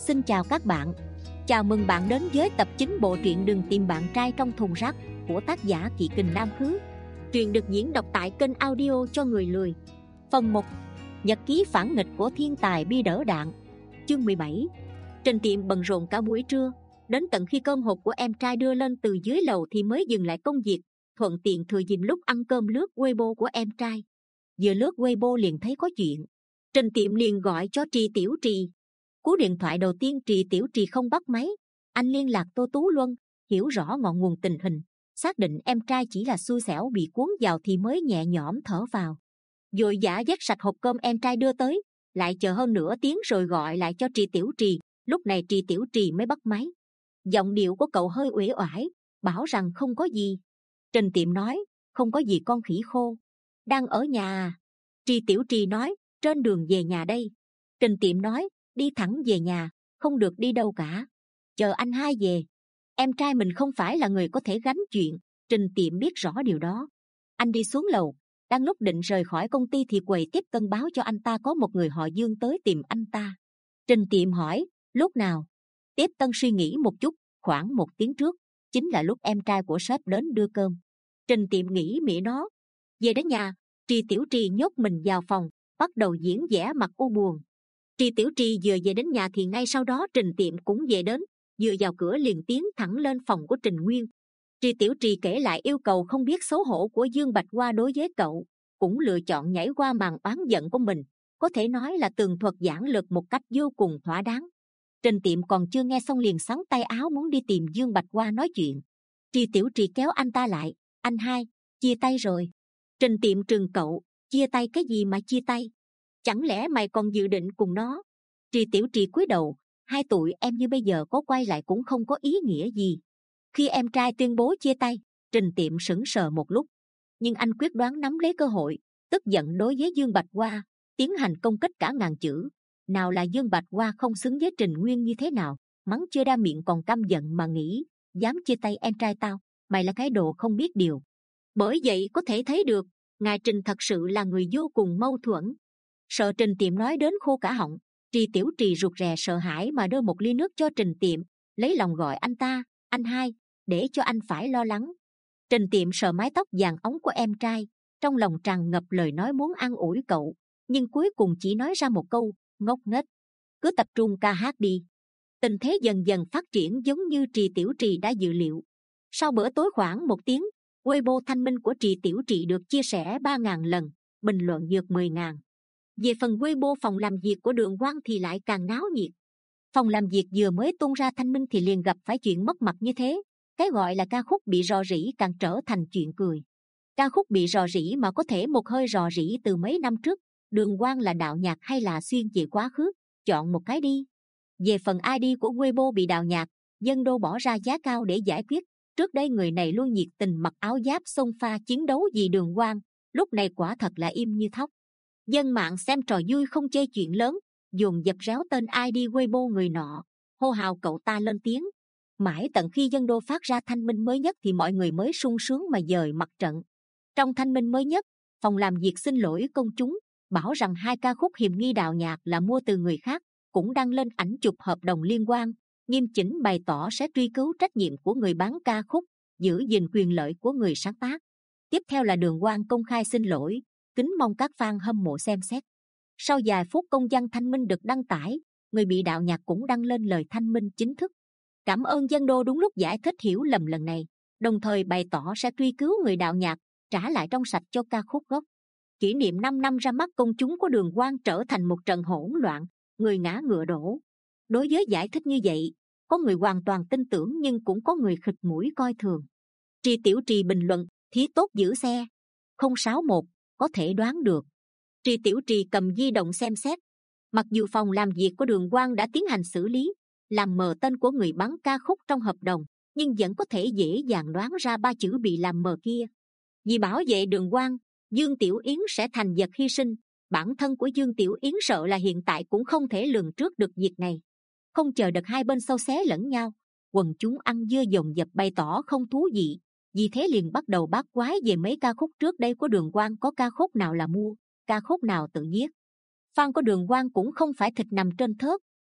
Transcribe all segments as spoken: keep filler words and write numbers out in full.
Xin chào các bạn. Chào mừng bạn đến với tập chín bộ truyện Đừng tìm bạn trai trong thùng rác của tác giả Kỵ Kình Nam Khứ. Truyện được diễn đọc tại kênh audio cho người lười. Phần một. Nhật ký phản nghịch của thiên tài bi đỡ đạn. Chương mười bảy. Trên tiệm bận rộn cả buổi trưa, đến tận khi cơm hộp của em trai đưa lên từ dưới lầu thì mới dừng lại công việc, thuận tiện thừa dịp lúc ăn cơm lướt Weibo của em trai. Vừa lướt Weibo liền thấy có chuyện, Trình Tiệm liền gọi cho Trì Tiểu Trì. Cú điện thoại đầu tiên Trì Tiểu Trì không bắt máy. Anh liên lạc Tô Tú Luân, hiểu rõ ngọn nguồn tình hình, xác định em trai chỉ là xui xẻo bị cuốn vào thì mới nhẹ nhõm thở vào. Vội vã vét sạch hộp cơm em trai đưa tới, lại chờ hơn nửa tiếng rồi gọi lại cho Trì Tiểu Trì. Lúc này Trì Tiểu Trì mới bắt máy. Giọng điệu của cậu hơi uể oải, bảo rằng không có gì. Trình Tiệm nói, không có gì con khỉ khô. Đang ở nhà à? Trì Tiểu Trì nói, trên đường về nhà đây. Trình Tiệm nói, đi thẳng về nhà, không được đi đâu cả. Chờ anh hai về. Em trai mình không phải là người có thể gánh chuyện, Trình Tiệm biết rõ điều đó. Anh đi xuống lầu, đang lúc định rời khỏi công ty thì quầy tiếp tân báo cho anh ta có một người họ Dương tới tìm anh ta. Trình Tiệm hỏi, lúc nào? Tiếp tân suy nghĩ một chút, khoảng một tiếng trước, chính là lúc em trai của sếp đến đưa cơm. Trình Tiệm nghĩ mẹ nó. Về đến nhà, Trì Tiểu Trì nhốt mình vào phòng, bắt đầu diễn vẻ mặt u buồn. Trì Tiểu Trì vừa về đến nhà thì ngay sau đó Trình Tiệm cũng về đến, vừa vào cửa liền tiến thẳng lên phòng của Trình Nguyên. Trì Tiểu Trì kể lại yêu cầu không biết xấu hổ của Dương Bạch Hoa đối với cậu, cũng lựa chọn nhảy qua màn oán giận của mình, có thể nói là tường thuật giản lược một cách vô cùng thỏa đáng. Trình Tiệm còn chưa nghe xong liền xắn tay áo muốn đi tìm Dương Bạch Hoa nói chuyện. Trì Tiểu Trì kéo anh ta lại, anh hai, chia tay rồi. Trình Tiệm trừng cậu, chia tay cái gì mà chia tay? Chẳng lẽ mày còn dự định cùng nó? Trì Tiểu Trì cúi đầu, hai tụi em như bây giờ có quay lại cũng không có ý nghĩa gì. Khi em trai tuyên bố chia tay, Trình Tiệm sững sờ một lúc, nhưng anh quyết đoán nắm lấy cơ hội, tức giận đối với Dương Bạch Hoa, tiến hành công kích cả ngàn chữ. Nào là Dương Bạch Hoa không xứng với Trình Nguyên như thế nào, mắng chưa ra miệng còn căm giận mà nghĩ, dám chia tay em trai tao, mày là cái đồ không biết điều. Bởi vậy có thể thấy được, ngài Trình thật sự là người vô cùng mâu thuẫn. Sợ Trình Tiệm nói đến khô cả họng, Trì Tiểu Trì rụt rè sợ hãi mà đưa một ly nước cho Trình Tiệm, lấy lòng gọi anh ta, anh hai, để cho anh phải lo lắng. Trình Tiệm sờ mái tóc vàng óng của em trai, trong lòng tràn ngập lời nói muốn an ủi cậu, nhưng cuối cùng chỉ nói ra một câu, ngốc nghếch, cứ tập trung ca hát đi. Tình thế dần dần phát triển giống như Trì Tiểu Trì đã dự liệu. Sau bữa tối khoảng một tiếng, Weibo thanh minh của Trì Tiểu Trì được chia sẻ ba ngàn lần, bình luận vượt mười ngàn. Về phần Weibo phòng làm việc của Đường Quang thì lại càng náo nhiệt. Phòng làm việc vừa mới tung ra thanh minh thì liền gặp phải chuyện mất mặt như thế. Cái gọi là ca khúc bị rò rỉ càng trở thành chuyện cười. Ca khúc bị rò rỉ mà có thể một hơi rò rỉ từ mấy năm trước, Đường Quang là đạo nhạc hay là xuyên về quá khứ, chọn một cái đi. Về phần i đê của Weibo bị đạo nhạc, Dân Đô bỏ ra giá cao để giải quyết. Trước đây người này luôn nhiệt tình mặc áo giáp xông pha chiến đấu vì Đường Quang, lúc này quả thật là im như thóc. Dân mạng xem trò vui không chê chuyện lớn, dồn dập réo tên i đê Weibo người nọ, hô hào cậu ta lên tiếng. Mãi tận khi Dân Đô phát ra thanh minh mới nhất thì mọi người mới sung sướng mà dời mặt trận. Trong thanh minh mới nhất, phòng làm việc xin lỗi công chúng, bảo rằng hai ca khúc hiềm nghi đạo nhạc là mua từ người khác, cũng đăng lên ảnh chụp hợp đồng liên quan, nghiêm chỉnh bày tỏ sẽ truy cứu trách nhiệm của người bán ca khúc, giữ gìn quyền lợi của người sáng tác. Tiếp theo là Đường Quang công khai xin lỗi, kính mong các fan hâm mộ xem xét. Sau vài phút công văn thanh minh được đăng tải, người bị đạo nhạc cũng đăng lên lời thanh minh chính thức. Cảm ơn Dân Đô đúng lúc giải thích hiểu lầm lần này, đồng thời bày tỏ sẽ truy cứu người đạo nhạc, trả lại trong sạch cho ca khúc gốc. Kỷ niệm năm năm ra mắt công chúng của Đường Quang trở thành một trận hỗn loạn, người ngã ngựa đổ. Đối với giải thích như vậy, có người hoàn toàn tin tưởng nhưng cũng có người khịt mũi coi thường. Trì Tiểu Trì bình luận, thí tốt giữ xe. không sáu một, có thể đoán được. Trì Tiểu Trì cầm di động xem xét. Mặc dù phòng làm việc của Đường Quang đã tiến hành xử lý, làm mờ tên của người bán ca khúc trong hợp đồng, nhưng vẫn có thể dễ dàng đoán ra ba chữ bị làm mờ kia. Vì bảo vệ Đường Quang, Dương Tiểu Yến sẽ thành vật hy sinh. Bản thân của Dương Tiểu Yến sợ là hiện tại cũng không thể lường trước được việc này. Không chờ được hai bên xâu xé lẫn nhau, quần chúng ăn dưa dồn dập bày tỏ không thú vị, vì thế liền bắt đầu bát quái về mấy ca khúc trước đây của Đường Quang có ca khúc nào là mua, ca khúc nào tự viết. Fan của Đường Quang cũng không phải thịt nằm trên thớt,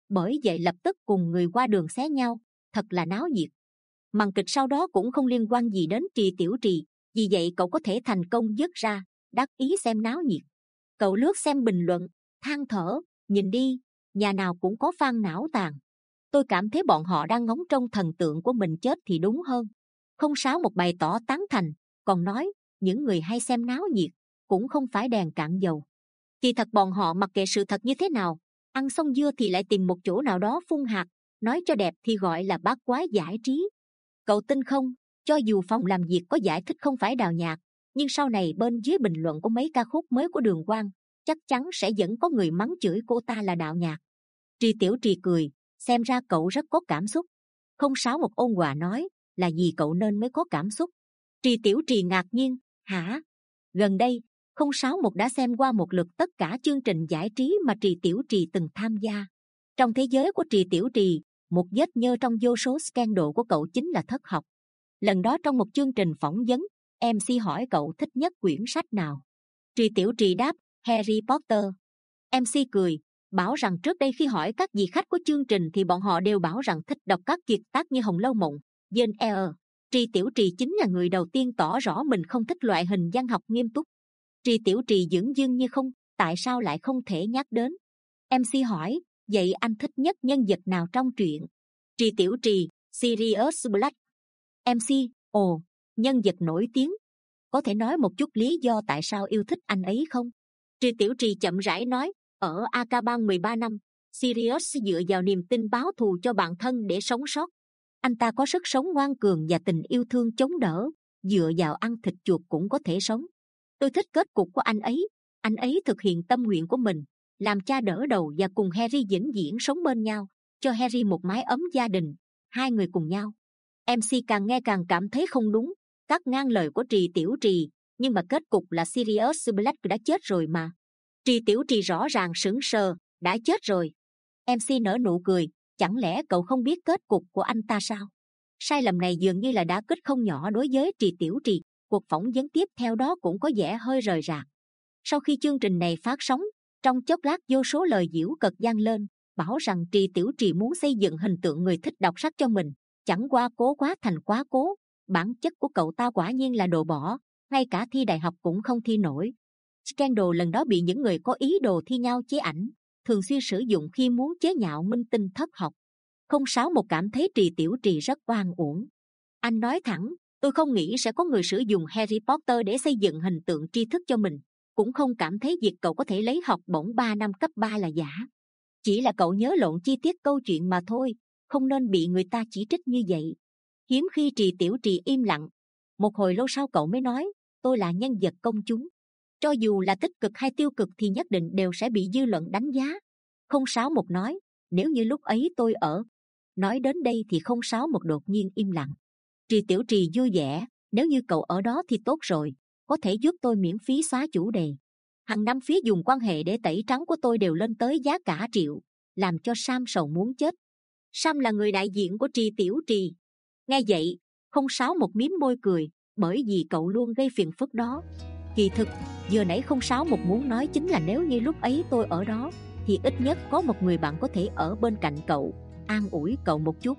bởi vậy lập tức cùng người qua đường xé nhau, thật là náo nhiệt. Màn kịch sau đó cũng không liên quan gì đến Trì Tiểu Trì, vì vậy cậu có thể thành công dứt ra, đắc ý xem náo nhiệt. Cậu lướt xem bình luận, than thở, nhìn đi, nhà nào cũng có fan não tàn. Tôi cảm thấy bọn họ đang ngóng trông thần tượng của mình chết thì đúng hơn. Không sáu một bày tỏ tán thành, còn nói, những người hay xem náo nhiệt, cũng không phải đèn cạn dầu. Kỳ thật bọn họ mặc kệ sự thật như thế nào, ăn xong dưa thì lại tìm một chỗ nào đó phun hạt, nói cho đẹp thì gọi là bát quái giải trí. Cậu tin không, cho dù phòng làm việc có giải thích không phải đào nhạc, nhưng sau này bên dưới bình luận của mấy ca khúc mới của Đường Quang, chắc chắn sẽ vẫn có người mắng chửi cô ta là đạo nhạc. Trì Tiểu Trì cười, xem ra cậu rất có cảm xúc. Không sáu một ôn hòa nói, là vì cậu nên mới có cảm xúc. Trì Tiểu Trì ngạc nhiên, hả? Gần đây, không sáu một đã xem qua một lượt tất cả chương trình giải trí mà Trì Tiểu Trì từng tham gia. Trong thế giới của Trì Tiểu Trì, một vết nhơ trong vô số scandal của cậu chính là thất học. Lần đó trong một chương trình phỏng vấn, em xê hỏi cậu thích nhất quyển sách nào. Trì Tiểu Trì đáp, Harry Potter. em xê cười, bảo rằng trước đây khi hỏi các vị khách của chương trình thì bọn họ đều bảo rằng thích đọc các kiệt tác như Hồng Lâu Mộng, Jane Eyre. Trì Tiểu Trì chính là người đầu tiên tỏ rõ mình không thích loại hình văn học nghiêm túc. Trì Tiểu Trì dửng dưng như không, tại sao lại không thể nhắc đến. em xê hỏi, vậy anh thích nhất nhân vật nào trong truyện? Trì Tiểu Trì, Sirius Black. em xê, ồ, nhân vật nổi tiếng. Có thể nói một chút lý do tại sao yêu thích anh ấy không? Trì Tiểu Trì chậm rãi nói, ở Azkaban mười ba năm, Sirius dựa vào niềm tin báo thù cho bản thân để sống sót. Anh ta có sức sống ngoan cường và tình yêu thương chống đỡ, dựa vào ăn thịt chuột cũng có thể sống. Tôi thích kết cục của anh ấy, anh ấy thực hiện tâm nguyện của mình, làm cha đỡ đầu và cùng Harry vĩnh viễn sống bên nhau, cho Harry một mái ấm gia đình, hai người cùng nhau. em xê càng nghe càng cảm thấy không đúng, cắt ngang lời của Trì Tiểu Trì, nhưng mà kết cục là Sirius Black đã chết rồi mà. Trì Tiểu Trì rõ ràng sững sờ, đã chết rồi. em xê nở nụ cười, chẳng lẽ cậu không biết kết cục của anh ta sao? Sai lầm này dường như là đã kích không nhỏ đối với Trì Tiểu Trì. Cuộc phỏng vấn tiếp theo đó cũng có vẻ hơi rời rạc. Sau khi chương trình này phát sóng, trong chốc lát vô số lời giễu cợt vang lên, bảo rằng Trì Tiểu Trì muốn xây dựng hình tượng người thích đọc sách cho mình, chẳng qua cố quá thành quá cố. Bản chất của cậu ta quả nhiên là đồ bỏ, ngay cả thi đại học cũng không thi nổi. Scandal lần đó bị những người có ý đồ thi nhau chế ảnh, thường xuyên sử dụng khi muốn chế nhạo minh tinh thất học. Không sáu một cảm thấy Trì Tiểu Trì rất oan uổng. Anh nói thẳng, tôi không nghĩ sẽ có người sử dụng Harry Potter để xây dựng hình tượng tri thức cho mình, cũng không cảm thấy việc cậu có thể lấy học bổng ba năm cấp ba là giả. Chỉ là cậu nhớ lộn chi tiết câu chuyện mà thôi, không nên bị người ta chỉ trích như vậy. Hiếm khi Trì Tiểu Trì im lặng. Một hồi lâu sau cậu mới nói, tôi là nhân vật công chúng. Cho dù là tích cực hay tiêu cực thì nhất định đều sẽ bị dư luận đánh giá. Không sáu một nói, nếu như lúc ấy tôi ở. Nói đến đây thì không sáu một đột nhiên im lặng. Trì Tiểu Trì vui vẻ, nếu như cậu ở đó thì tốt rồi, có thể giúp tôi miễn phí xóa chủ đề. Hàng năm phí dùng quan hệ để tẩy trắng của tôi đều lên tới giá cả triệu, làm cho Sam sầu muốn chết. Sam là người đại diện của Trì Tiểu Trì. Nghe vậy, không sáu một mím môi cười, bởi vì cậu luôn gây phiền phức đó. Kỳ thực, vừa nãy không sáu một muốn nói chính là nếu như lúc ấy tôi ở đó, thì ít nhất có một người bạn có thể ở bên cạnh cậu, an ủi cậu một chút.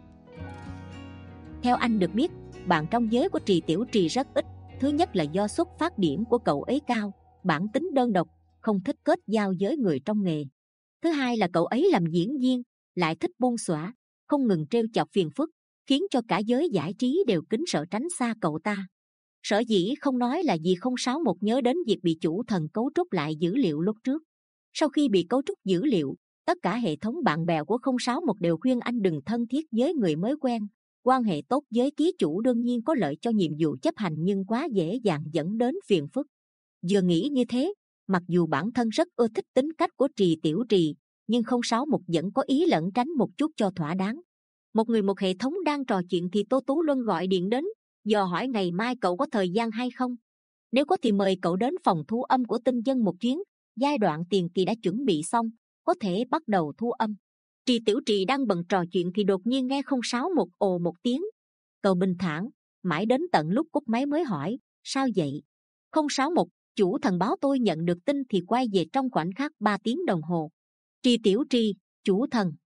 Theo anh được biết, bạn trong giới của Trì Tiểu Trì rất ít. Thứ nhất là do xuất phát điểm của cậu ấy cao, bản tính đơn độc, không thích kết giao với người trong nghề. Thứ hai là cậu ấy làm diễn viên, lại thích buông xõa, không ngừng trêu chọc phiền phức, khiến cho cả giới giải trí đều kính sợ tránh xa cậu ta. Sở dĩ không nói là vì không sáu một nhớ đến việc bị chủ thần cấu trúc lại dữ liệu lúc trước. Sau khi bị cấu trúc dữ liệu, tất cả hệ thống bạn bè của không sáu một đều khuyên anh đừng thân thiết với người mới quen. Quan hệ tốt với ký chủ đương nhiên có lợi cho nhiệm vụ chấp hành, nhưng quá dễ dàng dẫn đến phiền phức. Vừa nghĩ như thế, mặc dù bản thân rất ưa thích tính cách của Trì Tiểu Trì, nhưng không sáu một vẫn có ý lẩn tránh một chút cho thỏa đáng. Một người một hệ thống đang trò chuyện thì Tô Tú Luân gọi điện đến, dò hỏi ngày mai cậu có thời gian hay không. Nếu có thì mời cậu đến phòng thu âm của Tinh Dân một chuyến, giai đoạn tiền kỳ đã chuẩn bị xong, có thể bắt đầu thu âm. Trì Tiểu Trì đang bận trò chuyện thì đột nhiên nghe không sáu một ồ một tiếng. Cậu bình thản, mãi đến tận lúc cúp máy mới hỏi, sao vậy? Không sáu một, chủ thần báo tôi nhận được tin thì quay về trong khoảnh khắc ba tiếng đồng hồ. Trì Tiểu Trì, chủ thần.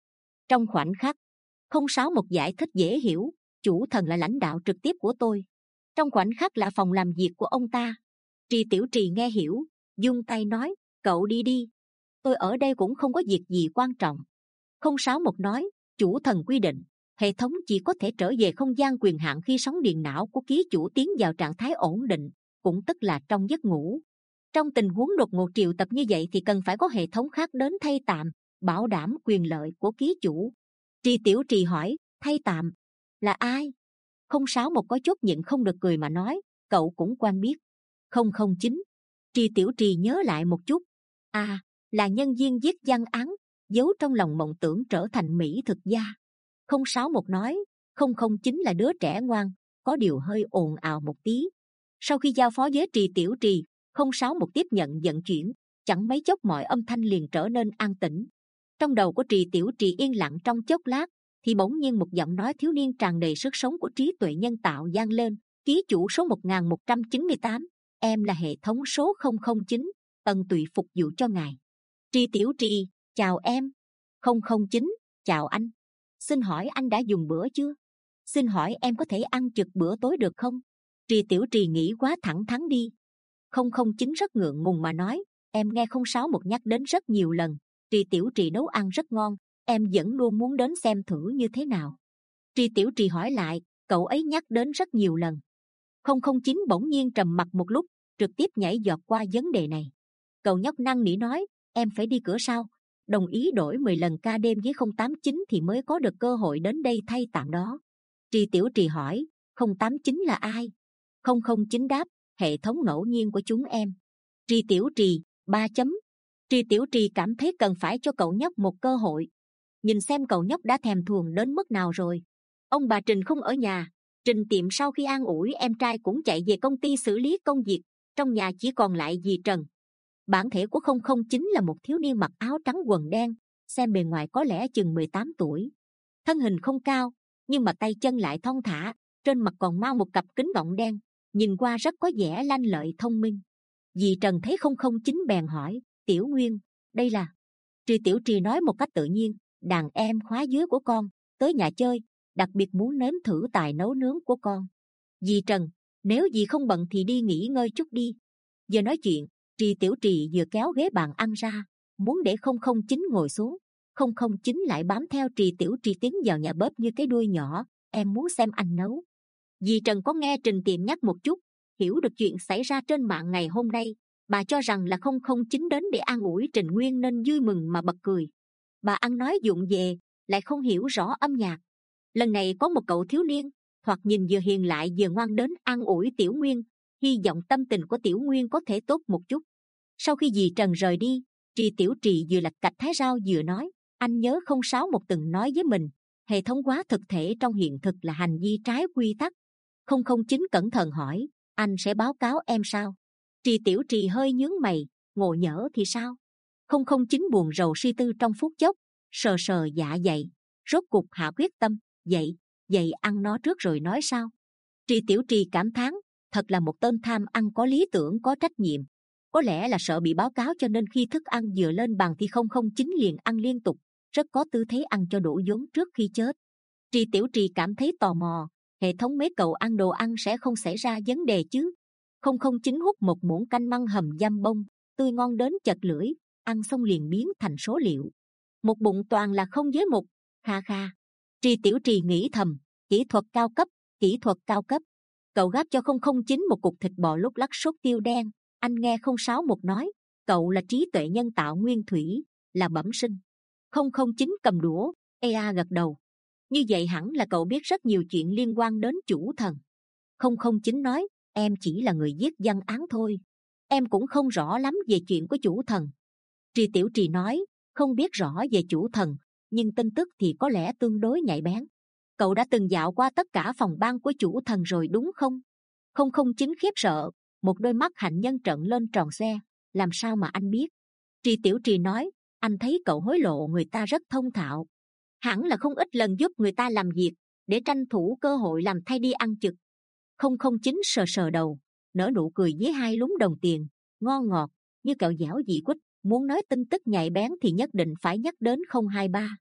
Trong khoảnh khắc, không sáu một giải thích dễ hiểu, chủ thần là lãnh đạo trực tiếp của tôi. Trong khoảnh khắc là phòng làm việc của ông ta. Tri Tiểu Trì nghe hiểu, giương tay nói, cậu đi đi. Tôi ở đây cũng không có việc gì quan trọng. Không sáu một nói, chủ thần quy định, hệ thống chỉ có thể trở về không gian quyền hạn khi sóng điện não của ký chủ tiến vào trạng thái ổn định, cũng tức là trong giấc ngủ. Trong tình huống đột ngột triệu tập như vậy thì cần phải có hệ thống khác đến thay tạm, bảo đảm quyền lợi của ký chủ. Tri Tiểu Trì hỏi, thay tạm là ai? Không sáu một có chút nhịn không được cười mà nói, cậu cũng quen biết. Không không chín. Tri Tiểu Trì nhớ lại một chút. À, là nhân viên viết văn án, giấu trong lòng mộng tưởng trở thành mỹ thực gia. Không sáu một nói, không không chín là đứa trẻ ngoan, có điều hơi ồn ào một tí. Sau khi giao phó với Tri Tiểu Trì, không sáu một tiếp nhận vận chuyển, chẳng mấy chốc mọi âm thanh liền trở nên an tĩnh. Trong đầu của Tri Tiểu Trì yên lặng trong chốc lát, thì bỗng nhiên một giọng nói thiếu niên tràn đầy sức sống của trí tuệ nhân tạo vang lên, ký chủ số một nghìn một trăm chín mươi tám, em là hệ thống số không không chín, tận tụy phục vụ cho ngài. Tri Tiểu Trì, chào em. Không không chín, chào anh. Xin hỏi anh đã dùng bữa chưa? Xin hỏi em có thể ăn trực bữa tối được không? Tri Tiểu Trì nghĩ quá thẳng thắn đi. Không không chín rất ngượng ngùng mà nói, em nghe không sáu một nhắc đến rất nhiều lần, Tri Tiểu Trì nấu ăn rất ngon, em vẫn luôn muốn đến xem thử như thế nào. Tri Tiểu Trì hỏi lại, cậu ấy nhắc đến rất nhiều lần. Không không chín bỗng nhiên trầm mặc một lúc, trực tiếp nhảy giọt qua vấn đề này. Cậu nhóc năn nỉ nói, em phải đi cửa sau, đồng ý đổi mười lần ca đêm với không tám chín thì mới có được cơ hội đến đây thay tạm đó. Tri Tiểu Trì hỏi, không tám chín là ai? Không không chín đáp, hệ thống ngẫu nhiên của chúng em. Tri Tiểu Trì, ba chấm. Tri Tiểu Trì cảm thấy cần phải cho cậu nhóc một cơ hội. Nhìn xem cậu nhóc đã thèm thuồng đến mức nào rồi. Ông bà Trình không ở nhà, Trình Tiệm sau khi an ủi em trai cũng chạy về công ty xử lý công việc, trong nhà chỉ còn lại dì Trần. Bản thể của không không chín là một thiếu niên mặc áo trắng quần đen, xem bề ngoài có lẽ chừng mười tám tuổi. Thân hình không cao, nhưng mà tay chân lại thon thả, trên mặt còn mang một cặp kính gọng đen, nhìn qua rất có vẻ lanh lợi thông minh. Dì Trần thấy không không chín bèn hỏi, Tiểu Nguyên, đây là... Tri Tiểu Trì nói một cách tự nhiên, đàn em khóa dưới của con, tới nhà chơi, đặc biệt muốn nếm thử tài nấu nướng của con. Dì Trần, nếu dì không bận thì đi nghỉ ngơi chút đi. Giờ nói chuyện, Tri Tiểu Trì vừa kéo ghế bàn ăn ra, muốn để không không chín ngồi xuống. Không không chín lại bám theo Tri Tiểu Trì tiến vào nhà bếp như cái đuôi nhỏ, em muốn xem anh nấu. Dì Trần có nghe Trình Tiệm nhắc một chút, hiểu được chuyện xảy ra trên mạng ngày hôm nay, bà cho rằng là không không chín đến để an ủi Trình Nguyên nên vui mừng mà bật cười. Bà ăn nói vụng về, lại không hiểu rõ âm nhạc. Lần này có một cậu thiếu niên, thoạt nhìn vừa hiền lại vừa ngoan đến an ủi Tiểu Nguyên, hy vọng tâm tình của Tiểu Nguyên có thể tốt một chút. Sau khi dì Trần rời đi, Tri Tiểu Trì vừa lạch cạch thái rau vừa nói, anh nhớ không sáu một từng nói với mình, hệ thống hóa thực thể trong hiện thực là hành vi trái quy tắc. Không không chín cẩn thận hỏi, anh sẽ báo cáo em sao? Tri Tiểu Trì hơi nhướng mày, ngộ nhỡ thì sao? Không không chín buồn rầu suy tư trong phút chốc, sờ sờ dạ dày, rốt cục hạ quyết tâm, vậy, vậy ăn nó trước rồi nói sao? Tri Tiểu Trì cảm thán, thật là một tên tham ăn có lý tưởng có trách nhiệm. Có lẽ là sợ bị báo cáo cho nên khi thức ăn vừa lên bàn thì không không chín liền ăn liên tục, rất có tư thế ăn cho đủ vốn trước khi chết. Tri Tiểu Trì cảm thấy tò mò, hệ thống mấy cậu ăn đồ ăn sẽ không xảy ra vấn đề chứ? Không không chín hút một muỗng canh măng hầm giam bông, tươi ngon đến chật lưỡi, ăn xong liền biến thành số liệu. Một bụng toàn là không với mục, kha kha. Tri Tiểu Trì nghĩ thầm, kỹ thuật cao cấp, kỹ thuật cao cấp. Cậu gắp cho không không chín một cục thịt bò lúc lắc sốt tiêu đen. Anh nghe không sáu một nói, cậu là trí tuệ nhân tạo nguyên thủy, là bẩm sinh. Không không chín cầm đũa, e a gật đầu. Như vậy hẳn là cậu biết rất nhiều chuyện liên quan đến chủ thần. Không không chín nói, em chỉ là người viết văn án thôi, em cũng không rõ lắm về chuyện của chủ thần. Tri Tiểu Trì nói, không biết rõ về chủ thần, nhưng tin tức thì có lẽ tương đối nhạy bén. Cậu đã từng dạo qua tất cả phòng ban của chủ thần rồi đúng không? Không không chín khiếp sợ, một đôi mắt hạnh nhân trợn lên tròn xoe, làm sao mà anh biết? Tri Tiểu Trì nói, anh thấy cậu hối lộ người ta rất thông thạo, hẳn là không ít lần giúp người ta làm việc để tranh thủ cơ hội làm thay đi ăn chực. Không không chín sờ sờ đầu, nở nụ cười với hai lúm đồng tiền, ngon ngọt như kẹo dẻo dị quýt. Muốn nói tin tức nhạy bén thì nhất định phải nhắc đến không hai ba.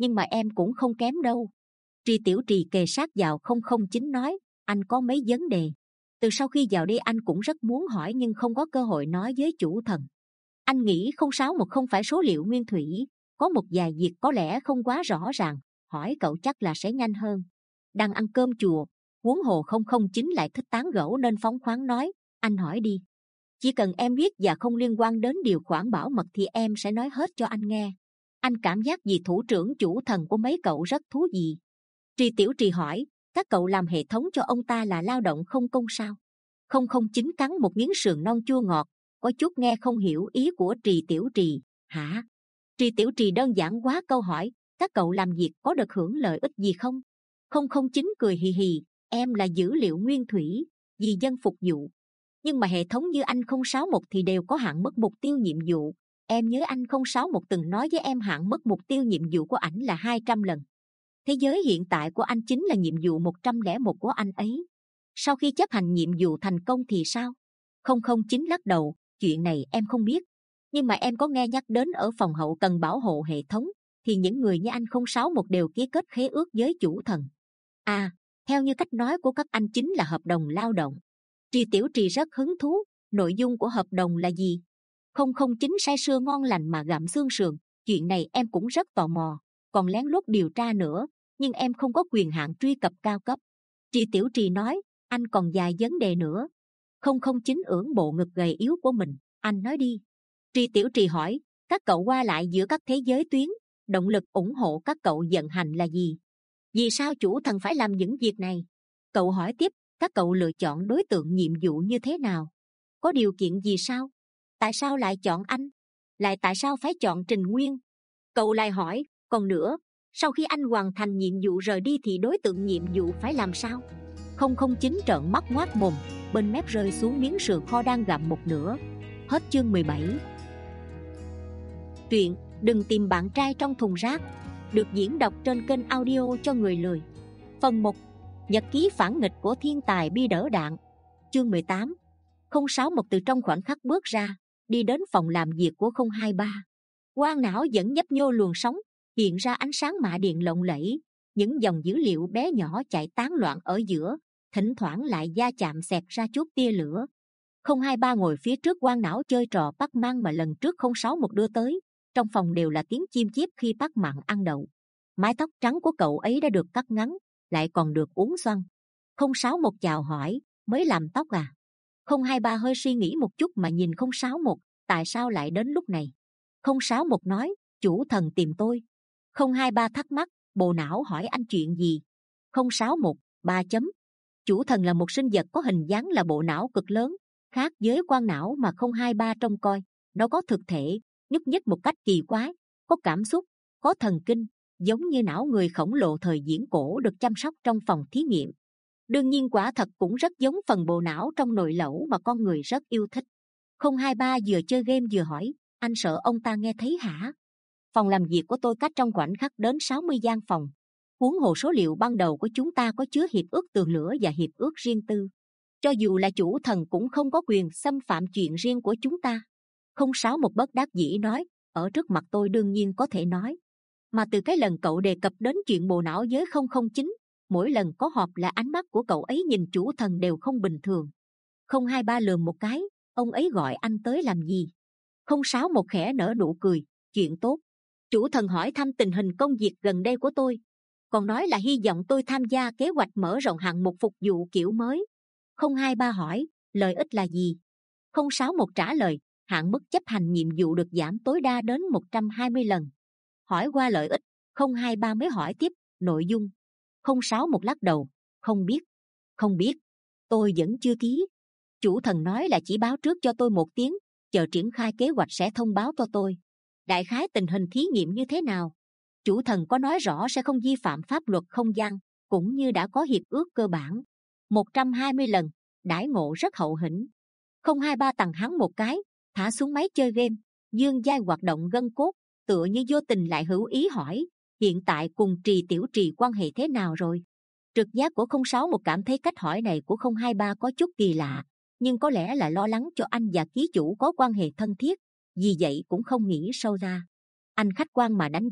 nhưng mà em cũng không kém đâu. Tri Tiểu Trì kề sát vào không không chín nói, anh có mấy vấn đề. Từ sau khi vào đây anh cũng rất muốn hỏi nhưng không có cơ hội nói với chủ thần. Anh nghĩ không sáu một không phải số liệu nguyên thủy, có một vài việc có lẽ không quá rõ ràng, hỏi cậu chắc là sẽ nhanh hơn. Đang ăn cơm chùa, huống hồ không không chín lại thích tán gẫu nên phóng khoáng nói, anh hỏi đi. Chỉ cần em biết và không liên quan đến điều khoản bảo mật thì em sẽ nói hết cho anh nghe. Anh cảm giác vì thủ trưởng chủ thần của mấy cậu rất thú vị. Tri Tiểu Trì hỏi, các cậu làm hệ thống cho ông ta là lao động không công sao? không không chín cắn một miếng sườn non chua ngọt, có chút nghe không hiểu ý của Trì Tiểu Trì. Hả? Trì Tiểu Trì đơn giản quá câu hỏi, các cậu làm việc có được hưởng lợi ích gì không? không không chín cười hì hì, em là dữ liệu nguyên thủy, vì dân phục vụ. Nhưng mà hệ thống như anh không sáu một thì đều có hạn mức mục tiêu nhiệm vụ. Em nhớ anh không sáu một từng nói với em hạn mức mục tiêu nhiệm vụ của ảnh là hai trăm lần. Thế giới hiện tại của anh chính là nhiệm vụ một trăm lẻ một của anh ấy. Sau khi chấp hành nhiệm vụ thành công thì sao? không không chín lắc đầu, chuyện này em không biết. Nhưng mà em có nghe nhắc đến ở phòng hậu cần bảo hộ hệ thống, thì những người như anh không sáu một đều ký kết khế ước với chủ thần. À, theo như cách nói của các anh chính là hợp đồng lao động. Tri Tiểu Trì rất hứng thú, nội dung của hợp đồng là gì? không không chín say sưa ngon lành mà gặm xương sườn, chuyện này em cũng rất tò mò, còn lén lút điều tra nữa, nhưng em không có quyền hạn truy cập cao cấp. Tri Tiểu Trì nói, anh còn vài vấn đề nữa. không không chín ưỡn bộ ngực gầy yếu của mình, anh nói đi. Tri Tiểu Trì hỏi, các cậu qua lại giữa các thế giới tuyến, động lực ủng hộ các cậu vận hành là gì? Vì sao chủ thần phải làm những việc này? Cậu hỏi tiếp, các cậu lựa chọn đối tượng nhiệm vụ như thế nào? Có điều kiện gì sao? Tại sao lại chọn anh? Lại tại sao phải chọn Trình Nguyên? Cậu lại hỏi, còn nữa, sau khi anh hoàn thành nhiệm vụ rời đi thì đối tượng nhiệm vụ phải làm sao? không không chín trợn mắt ngoác mồm, bên mép rơi xuống miếng sườn kho đang gặm một nửa. Hết chương mười bảy. Truyện Đừng Tìm Bạn Trai Trong Thùng Rác được diễn đọc trên kênh audio cho người lười. Phần một. Nhật ký phản nghịch của thiên tài bi đỡ đạn. Chương mười tám. không sáu một từ trong khoảnh khắc bước ra, đi đến phòng làm việc của không hai ba. Quang não vẫn nhấp nhô luồng sóng, hiện ra ánh sáng mạ điện lộng lẫy, những dòng dữ liệu bé nhỏ chạy tán loạn ở giữa, thỉnh thoảng lại va chạm xẹt ra chút tia lửa. không hai ba ngồi phía trước Quang não chơi trò bắt mang mà lần trước không sáu một đưa tới. Trong phòng đều là tiếng chim chíp khi bắt mặn ăn đậu. Mái tóc trắng của cậu ấy đã được cắt ngắn, lại còn được uốn xoăn. không sáu một chào hỏi, mới làm tóc à? không hai ba hơi suy nghĩ một chút mà nhìn không sáu một, tại sao lại đến lúc này? không sáu một nói, chủ thần tìm tôi. không hai ba thắc mắc, bộ não hỏi anh chuyện gì? không sáu một, ba chấm. Chủ thần là một sinh vật có hình dáng là bộ não cực lớn, khác với Quang não mà không hai ba trông coi. Nó có thực thể, nhúc nhích một cách kỳ quái, có cảm xúc, có thần kinh, giống như não người khổng lồ thời viễn cổ được chăm sóc trong phòng thí nghiệm. Đương nhiên quả thật cũng rất giống phần bộ não trong nồi lẩu mà con người rất yêu thích. không hai ba vừa chơi game vừa hỏi, anh sợ ông ta nghe thấy hả? Phòng làm việc của tôi cách trong khoảnh khắc đến sáu mươi gian phòng. Huống hồ số liệu ban đầu của chúng ta có chứa hiệp ước tường lửa và hiệp ước riêng tư. Cho dù là chủ thần cũng không có quyền xâm phạm chuyện riêng của chúng ta. không sáu một bất đắc dĩ nói, ở trước mặt tôi đương nhiên có thể nói. Mà từ cái lần cậu đề cập đến chuyện bộ não với không không chín, mỗi lần có họp là ánh mắt của cậu ấy nhìn chủ thần đều không bình thường. không hai ba lườm một cái, ông ấy gọi anh tới làm gì? không sáu một khẽ nở nụ cười, chuyện tốt. Chủ thần hỏi thăm tình hình công việc gần đây của tôi, còn nói là hy vọng tôi tham gia kế hoạch mở rộng hạng mục phục vụ kiểu mới. không hai ba hỏi, lợi ích là gì? không sáu một trả lời, hạn mức chấp hành nhiệm vụ được giảm tối đa đến một trăm hai mươi lần. Hỏi qua lợi ích, không hai ba mới hỏi tiếp, nội dung. không sáu một lắc đầu, không biết. Không biết, tôi vẫn chưa ký. Chủ thần nói là chỉ báo trước cho tôi một tiếng, chờ triển khai kế hoạch sẽ thông báo cho tôi. Đại khái tình hình thí nghiệm như thế nào? Chủ thần có nói rõ sẽ không vi phạm pháp luật không gian, cũng như đã có hiệp ước cơ bản. một trăm hai mươi lần, đãi ngộ rất hậu hĩnh. không hai ba tằng hắn một cái, thả xuống máy chơi game, dương vai hoạt động gân cốt, tựa như vô tình lại hữu ý hỏi, hiện tại cùng Trì Tiểu Trì quan hệ thế nào rồi? Trực giác của không sáu một cảm thấy cách hỏi này của không hai ba có chút kỳ lạ, nhưng có lẽ là lo lắng cho anh và ký chủ có quan hệ thân thiết, vì vậy cũng không nghĩ sâu ra. Anh khách quan mà đánh giá,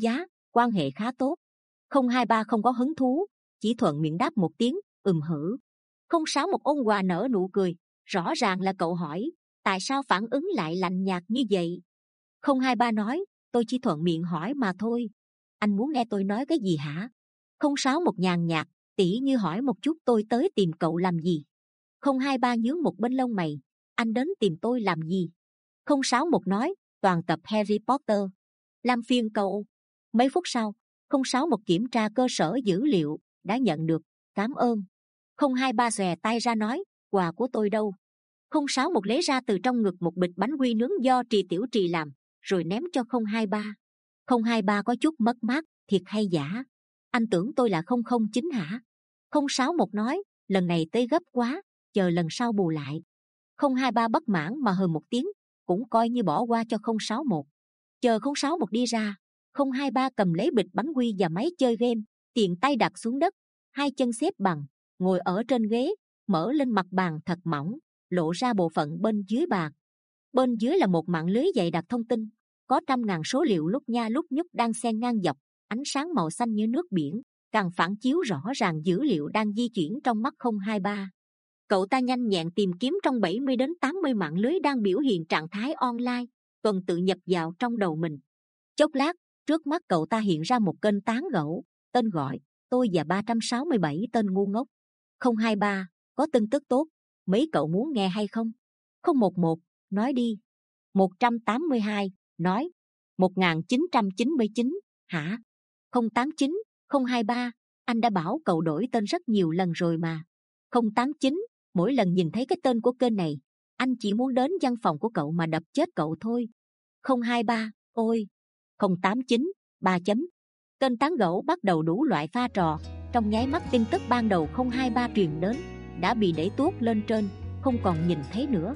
quan hệ khá tốt. Không hai ba không có hứng thú, chỉ thuận miệng đáp một tiếng ừm hử. Không sáu một ôn hòa nở nụ cười, rõ ràng là cậu hỏi, tại sao phản ứng lại lạnh nhạt như vậy? Không hai ba nói, tôi chỉ thuận miệng hỏi mà thôi. Anh muốn nghe tôi nói cái gì hả? Không sáu một nhàn nhạt, tỉ như hỏi một chút tôi tới tìm cậu làm gì. Không hai ba nhướng một bên lông mày, anh đến tìm tôi làm gì? Không sáu một nói, toàn tập Harry Potter. Làm phiền cậu. Mấy phút sau, không sáu một kiểm tra cơ sở dữ liệu, đã nhận được, cảm ơn. Không hai ba xòe tay ra nói, quà của tôi đâu? Không sáu một lấy ra từ trong ngực một bịch bánh quy nướng do Trì Tiểu Trì làm, rồi ném cho không hai ba. Không hai ba có chút mất mát, thiệt hay giả? Anh tưởng tôi là không không chín hả? Không sáu một nói, lần này tới gấp quá, chờ lần sau bù lại. Không hai ba bất mãn mà hừ một tiếng, cũng coi như bỏ qua cho không sáu một. Chờ không sáu một đi ra, không hai ba cầm lấy bịch bánh quy và máy chơi game, tiện tay đặt xuống đất, hai chân xếp bằng, ngồi ở trên ghế, mở lên mặt bàn thật mỏng, lộ ra bộ phận bên dưới bàn. Bên dưới là một mạng lưới dày đặc thông tin, có trăm ngàn số liệu lúc nha lúc nhúc đang xen ngang dọc, ánh sáng màu xanh như nước biển, càng phản chiếu rõ ràng dữ liệu đang di chuyển trong mắt không hai ba. Cậu ta nhanh nhẹn tìm kiếm trong bảy mươi đến tám mươi mạng lưới đang biểu hiện trạng thái online, tuần tự nhập vào trong đầu mình. Chốc lát, trước mắt cậu ta hiện ra một kênh tán gẫu, tên gọi tôi và ba trăm sáu mươi bảy tên ngu ngốc. Không hai ba, có tin tức tốt, mấy cậu muốn nghe hay không? Không một một, nói đi. Một trăm tám mươi hai, nói. Một nghìn chín trăm chín mươi chín, hả? Không tám chín, không hai ba, anh đã bảo cậu đổi tên rất nhiều lần rồi mà. Không tám chín, mỗi lần nhìn thấy cái tên của kênh này, anh chỉ muốn đến văn phòng của cậu mà đập chết cậu thôi. Không hai ba, ôi. Không tám chín, ba chấm. Kênh tán gẫu bắt đầu đủ loại pha trò, trong nháy mắt tin tức ban đầu không hai ba truyền đến đã bị đẩy tuốt lên trên, không còn nhìn thấy nữa.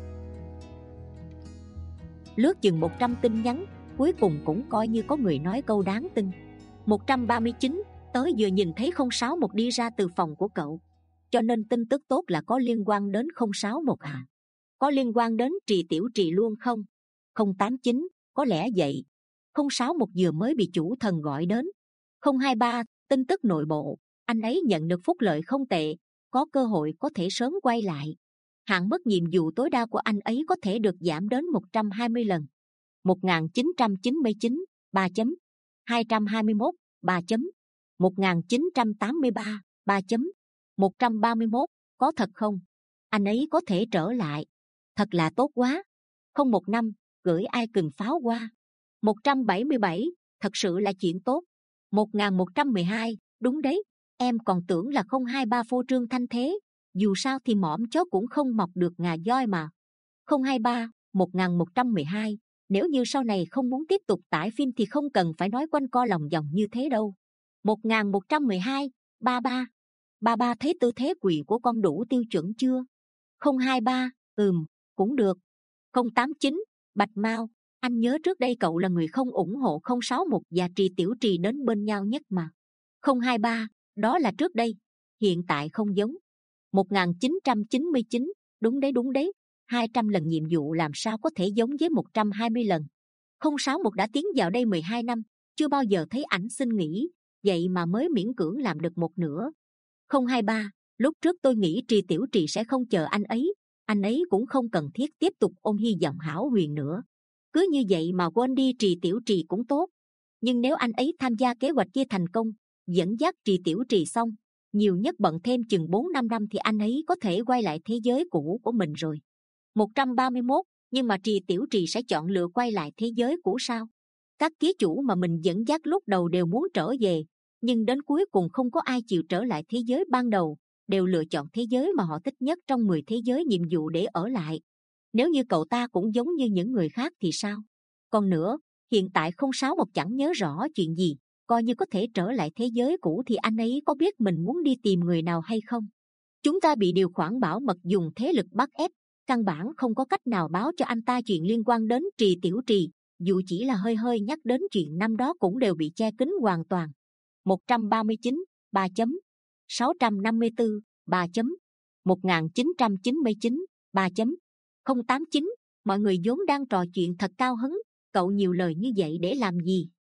Lướt chừng một trăm tin nhắn, cuối cùng cũng coi như có người nói câu đáng tin. Một trăm ba mươi chín, tới vừa nhìn thấy không sáu một đi ra từ phòng của cậu, cho nên tin tức tốt là có liên quan đến không sáu một à? Có liên quan đến Trì Tiểu Trì luôn không? Không tám chín, có lẽ vậy. Không sáu một vừa mới bị chủ thần gọi đến. Không hai ba, tin tức nội bộ, anh ấy nhận được phúc lợi không tệ, có cơ hội có thể sớm quay lại. Hạn mức nhiệm vụ tối đa của anh ấy có thể được giảm đến một trăm hai mươi lần. Một nghìn chín trăm chín mươi chín, ba chấm. Hai trăm hai mươi mốt, ba chấm. Một nghìn chín trăm tám mươi ba, ba chấm. Một trăm ba mươi mốt, có thật không? Anh ấy có thể trở lại. Thật là tốt quá. Không một năm, gửi ai cần pháo qua. Một trăm bảy mươi bảy, thật sự là chuyện tốt. Một nghìn một trăm mười hai, đúng đấy, em còn tưởng là không hai ba phô trương thanh thế, dù sao thì mõm chó cũng không mọc được ngà voi mà. Không hai ba, một nghìn một trăm mười hai, nếu như sau này không muốn tiếp tục tải phim thì không cần phải nói quanh co lòng vòng như thế đâu. Một nghìn một trăm mười hai, ba ba. Ba ba thấy tư thế quỳ của con đủ tiêu chuẩn chưa? Không hai ba, ừm, cũng được. Không tám chín, Bạch Mao, anh nhớ trước đây cậu là người không ủng hộ không sáu một và Trì Tiểu Trì đến bên nhau nhất mà. Không hai ba, đó là trước đây, hiện tại không giống. Một nghìn chín trăm chín mươi chín, đúng đấy đúng đấy, hai trăm lần nhiệm vụ làm sao có thể giống với một trăm hai mươi lần. Không sáu một đã tiến vào đây mười hai năm, chưa bao giờ thấy ảnh xin nghỉ, vậy mà mới miễn cưỡng làm được một nửa. Không hai ba, lúc trước tôi nghĩ Trì Tiểu Trì sẽ không chờ anh ấy, anh ấy cũng không cần thiết tiếp tục ôm hy vọng hão huyền nữa. Cứ như vậy mà quên đi Trì Tiểu Trì cũng tốt. Nhưng nếu anh ấy tham gia kế hoạch kia thành công, dẫn dắt Trì Tiểu Trì xong, nhiều nhất bận thêm chừng bốn năm năm thì anh ấy có thể quay lại thế giới cũ của mình rồi. Một trăm ba mươi mốt, nhưng mà Trì Tiểu Trì sẽ chọn lựa quay lại thế giới cũ sao? Các ký chủ mà mình dẫn dắt lúc đầu đều muốn trở về, nhưng đến cuối cùng không có ai chịu trở lại thế giới ban đầu, đều lựa chọn thế giới mà họ thích nhất trong mười thế giới nhiệm vụ để ở lại. Nếu như cậu ta cũng giống như những người khác thì sao? Còn nữa, hiện tại không sáu một chẳng nhớ rõ chuyện gì, coi như có thể trở lại thế giới cũ thì anh ấy có biết mình muốn đi tìm người nào hay không? Chúng ta bị điều khoản bảo mật dùng thế lực bắt ép, căn bản không có cách nào báo cho anh ta chuyện liên quan đến Trì Tiểu Trì, dù chỉ là hơi hơi nhắc đến chuyện năm đó cũng đều bị che kín hoàn toàn. Một trăm ba mươi chín, ba chấm. Sáu trăm năm mươi tư, ba chấm. Một nghìn chín trăm chín mươi chín, ba chấm. Không tám chín, mọi người vốn đang trò chuyện thật cao hứng, cậu nhiều lời như vậy để làm gì?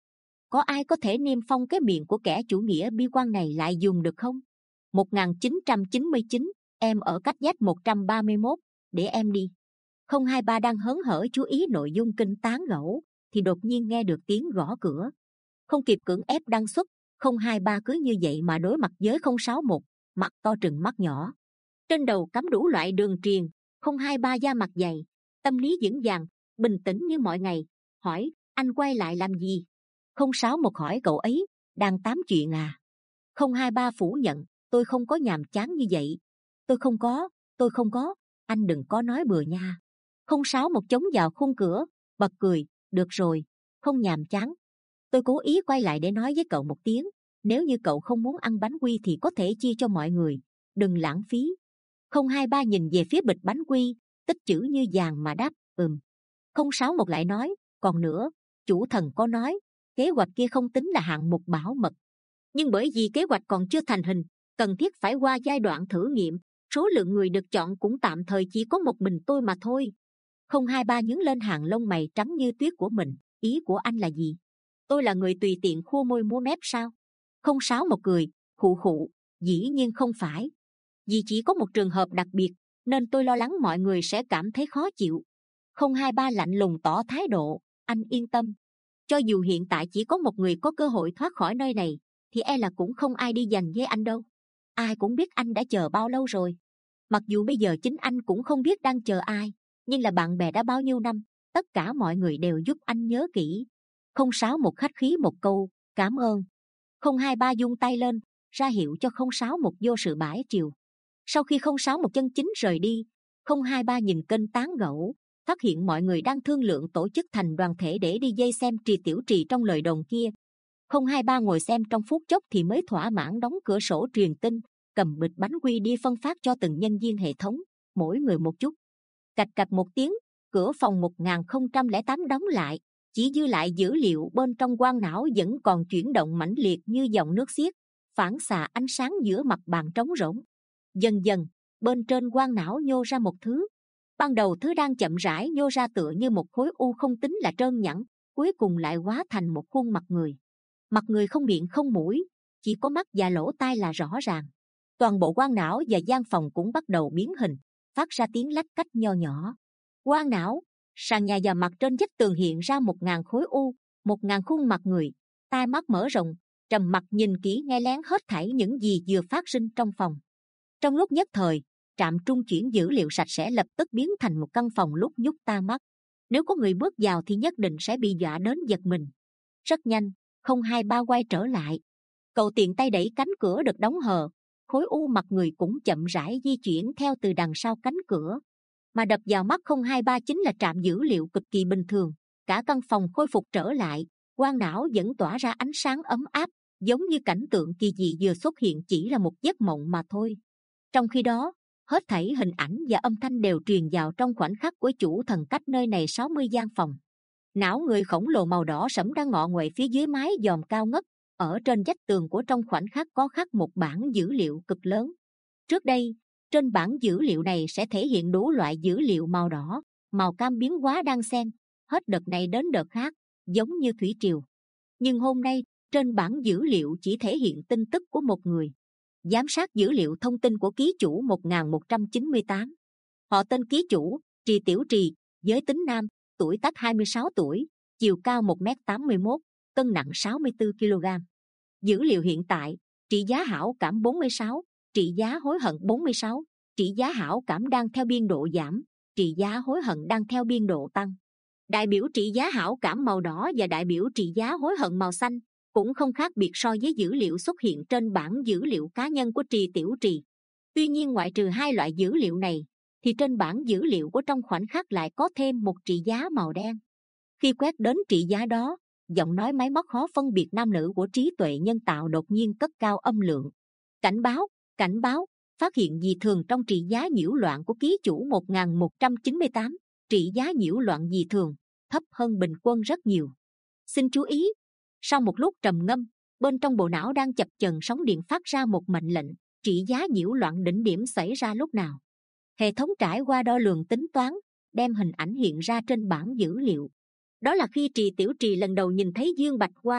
Có ai có thể niêm phong cái miệng của kẻ chủ nghĩa bi quan này lại dùng được không? một nghìn chín trăm chín mươi chín, em ở cách Z một trăm ba mươi mốt, để em đi. không hai ba đang hớn hở chú ý nội dung kinh tán gẫu, thì đột nhiên nghe được tiếng gõ cửa. Không kịp cưỡng ép đăng xuất, không hai ba cứ như vậy mà đối mặt với không sáu một, mặt to trừng mắt nhỏ. Trên đầu cắm đủ loại đường triền, không hai ba da mặt dày, tâm lý vững vàng, bình tĩnh như mọi ngày, hỏi, anh quay lại làm gì? không sáu một hỏi cậu ấy, đang tám chuyện à? không hai ba phủ nhận, tôi không có nhàm chán như vậy. Tôi không có, tôi không có, anh đừng có nói bừa nha. không sáu một chống vào khung cửa, bật cười, được rồi, không nhàm chán. Tôi cố ý quay lại để nói với cậu một tiếng, nếu như cậu không muốn ăn bánh quy thì có thể chia cho mọi người, đừng lãng phí. không hai ba nhìn về phía bịch bánh quy, tích chữ như vàng mà đáp, ừm. không sáu một lại nói, còn nữa, chủ thần có nói, kế hoạch kia không tính là hạng mục bảo mật. Nhưng bởi vì kế hoạch còn chưa thành hình, cần thiết phải qua giai đoạn thử nghiệm, số lượng người được chọn cũng tạm thời chỉ có một mình tôi mà thôi. không hai ba nhướng lên hàng lông mày trắng như tuyết của mình, ý của anh là gì? Tôi là người tùy tiện khua môi múa mép sao? không sáu một cười, khụ khụ, dĩ nhiên không phải. Vì chỉ có một trường hợp đặc biệt, nên tôi lo lắng mọi người sẽ cảm thấy khó chịu. không hai ba lạnh lùng tỏ thái độ, anh yên tâm. Cho dù hiện tại chỉ có một người có cơ hội thoát khỏi nơi này, thì e là cũng không ai đi giành với anh đâu. Ai cũng biết anh đã chờ bao lâu rồi. Mặc dù bây giờ chính anh cũng không biết đang chờ ai, nhưng là bạn bè đã bao nhiêu năm, tất cả mọi người đều giúp anh nhớ kỹ. không sáu một khách khí một câu, cảm ơn. không hai ba dung tay lên, ra hiệu cho không sáu một vô sự bãi triều. Sau khi không sáu một chân chính rời đi, không hai ba nhìn kênh tán gẫu, phát hiện mọi người đang thương lượng tổ chức thành đoàn thể để đi dây xem Trì Tiểu Trì trong lời đồn kia. không hai ba ngồi xem trong phút chốc thì mới thỏa mãn đóng cửa sổ truyền tin, cầm bịch bánh quy đi phân phát cho từng nhân viên hệ thống, mỗi người một chút. Cạch cạch một tiếng, cửa phòng một nghìn không trăm lẻ tám đóng lại, chỉ dư lại dữ liệu bên trong quang não vẫn còn chuyển động mãnh liệt như dòng nước xiết, phản xạ ánh sáng giữa mặt bàn trống rỗng. Dần dần, bên trên quang não nhô ra một thứ. Ban đầu thứ đang chậm rãi nhô ra tựa như một khối u không tính là trơn nhẵn, cuối cùng lại hóa thành một khuôn mặt người. Mặt người không miệng không mũi, chỉ có mắt và lỗ tai là rõ ràng. Toàn bộ quang não và gian phòng cũng bắt đầu biến hình, phát ra tiếng lách cách nho nhỏ. Quang não, sàn nhà và mặt trên vách tường hiện ra một ngàn khối u, một ngàn khuôn mặt người, tai mắt mở rộng, trầm mặc nhìn kỹ nghe lén hết thảy những gì vừa phát sinh trong phòng. Trong lúc nhất thời, trạm trung chuyển dữ liệu sạch sẽ lập tức biến thành một căn phòng lúc nhúc ta mắt. Nếu có người bước vào thì nhất định sẽ bị dọa đến giật mình. Rất nhanh, không hai ba quay trở lại. Cậu tiện tay đẩy cánh cửa được đóng hờ, khối u mặt người cũng chậm rãi di chuyển theo từ đằng sau cánh cửa. Mà đập vào mắt không hai ba chính là trạm dữ liệu cực kỳ bình thường. Cả căn phòng khôi phục trở lại, quang não vẫn tỏa ra ánh sáng ấm áp, giống như cảnh tượng kỳ dị vừa xuất hiện chỉ là một giấc mộng mà thôi. Trong khi đó, hết thảy hình ảnh và âm thanh đều truyền vào trong khoảnh khắc của chủ thần cách nơi này sáu mươi gian phòng. Não người khổng lồ màu đỏ sẫm đang ngọ nguậy phía dưới mái dòm cao ngất, ở trên vách tường của trong khoảnh khắc có khắc một bảng dữ liệu cực lớn. Trước đây, trên bảng dữ liệu này sẽ thể hiện đủ loại dữ liệu màu đỏ, màu cam biến hóa đan xen, hết đợt này đến đợt khác, giống như thủy triều. Nhưng hôm nay, trên bảng dữ liệu chỉ thể hiện tin tức của một người. Giám sát dữ liệu thông tin của ký chủ một nghìn một trăm chín mươi tám. Họ tên ký chủ, Trì Tiểu Trì, giới tính nam, tuổi tác hai mươi sáu tuổi, chiều cao một mét tám mươi mốt, cân nặng sáu mươi tư ki lô gam. Dữ liệu hiện tại, trị giá hảo cảm bốn mươi sáu, trị giá hối hận bốn mươi sáu, trị giá hảo cảm đang theo biên độ giảm, trị giá hối hận đang theo biên độ tăng. Đại biểu trị giá hảo cảm màu đỏ và đại biểu trị giá hối hận màu xanh cũng không khác biệt so với dữ liệu xuất hiện trên bảng dữ liệu cá nhân của Trì Tiểu Trì. Tuy nhiên ngoại trừ hai loại dữ liệu này, thì trên bảng dữ liệu của trong khoảnh khắc lại có thêm một trị giá màu đen. Khi quét đến trị giá đó, giọng nói máy móc khó phân biệt nam nữ của trí tuệ nhân tạo đột nhiên cất cao âm lượng. Cảnh báo, cảnh báo, phát hiện dị thường trong trị giá nhiễu loạn của ký chủ một nghìn một trăm chín mươi tám, trị giá nhiễu loạn dị thường, thấp hơn bình quân rất nhiều. Xin chú ý, sau một lúc trầm ngâm, bên trong bộ não đang chập chờn sóng điện phát ra một mệnh lệnh, trị giá nhiễu loạn đỉnh điểm xảy ra lúc nào. Hệ thống trải qua đo lường tính toán, đem hình ảnh hiện ra trên bảng dữ liệu. Đó là khi Trì Tiểu Trì lần đầu nhìn thấy Dương Bạch Hoa,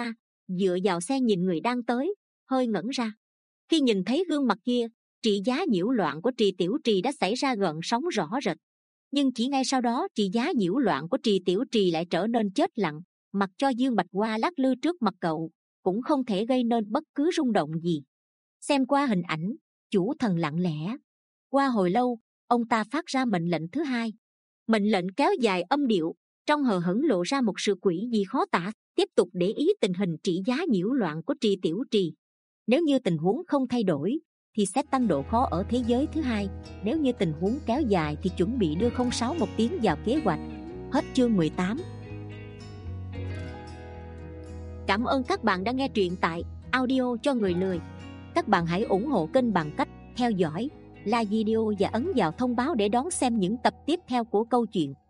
dựa vào xe nhìn người đang tới, hơi ngẩn ra. Khi nhìn thấy gương mặt kia, trị giá nhiễu loạn của Trì Tiểu Trì đã xảy ra gợn sóng rõ rệt. Nhưng chỉ ngay sau đó, trị giá nhiễu loạn của Trì Tiểu Trì lại trở nên chết lặng, mặc cho Dương Bạch Hoa lắc lư trước mặt cậu, cũng không thể gây nên bất cứ rung động gì. Xem qua hình ảnh, chủ thần lặng lẽ. Qua hồi lâu, ông ta phát ra mệnh lệnh thứ hai. Mệnh lệnh kéo dài âm điệu, trong hờ hững lộ ra một sự quỷ dị khó tả. Tiếp tục để ý tình hình trị giá nhiễu loạn của Trì Tiểu Trì. Nếu như tình huống không thay đổi thì sẽ tăng độ khó ở thế giới thứ hai. Nếu như tình huống kéo dài thì chuẩn bị đưa không sáu một tiếng vào kế hoạch. Hết chương mười tám. Cảm ơn các bạn đã nghe truyện tại Audio cho người lười. Các bạn hãy ủng hộ kênh bằng cách theo dõi, like video và ấn vào thông báo để đón xem những tập tiếp theo của câu chuyện.